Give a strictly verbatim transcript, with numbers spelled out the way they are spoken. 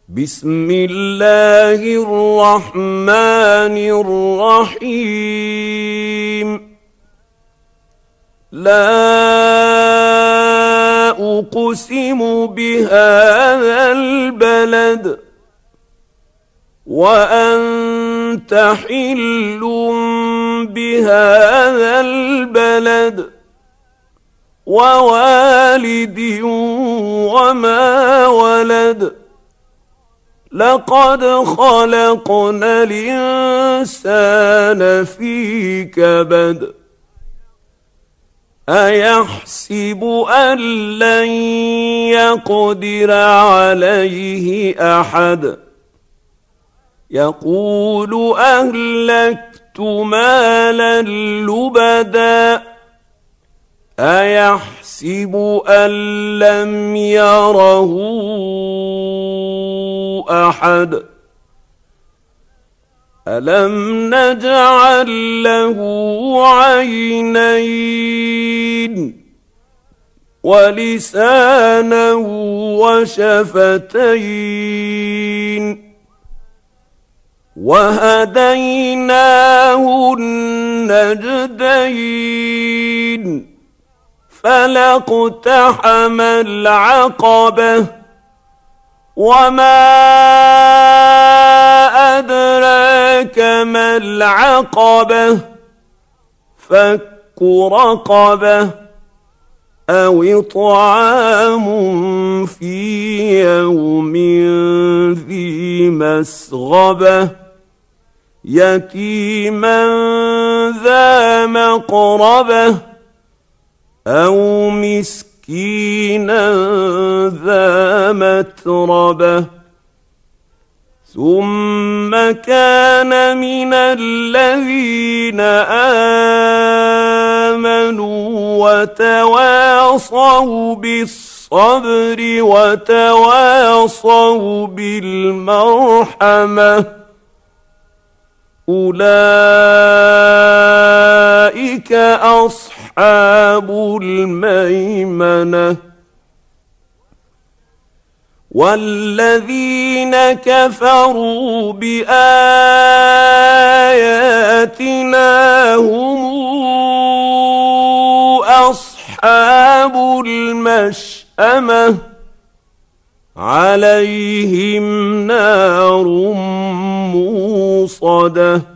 بسم الله الرحمن الرحيم. لا أقسم بهذا البلد وأنت حل بهذا البلد ووالد وما ولد. لقد خلقنا الإنسان في كبد. أيحسب أن لن يقدر عليه أحد. يقول أهلكت مالا لبدا. أيحسب أن لم يره أحد. ألم نجعل له عينين ولسانا وشفتين وهديناه النجدين. فلاقتحم العقبة وما أدراك ما العقبة. فك رقبة أو إطعام في يوم ذي مسغبة يتيما ذا مقربة أو مسكينا ذا متربة. ثم كان من الذين آمنوا وتواصوا بالصبر وتواصوا بالمرحمة أولئك أصحاب الميمنة. والذين كفروا بآياتنا هم أصحاب المشأمة عليهم نار موصدة.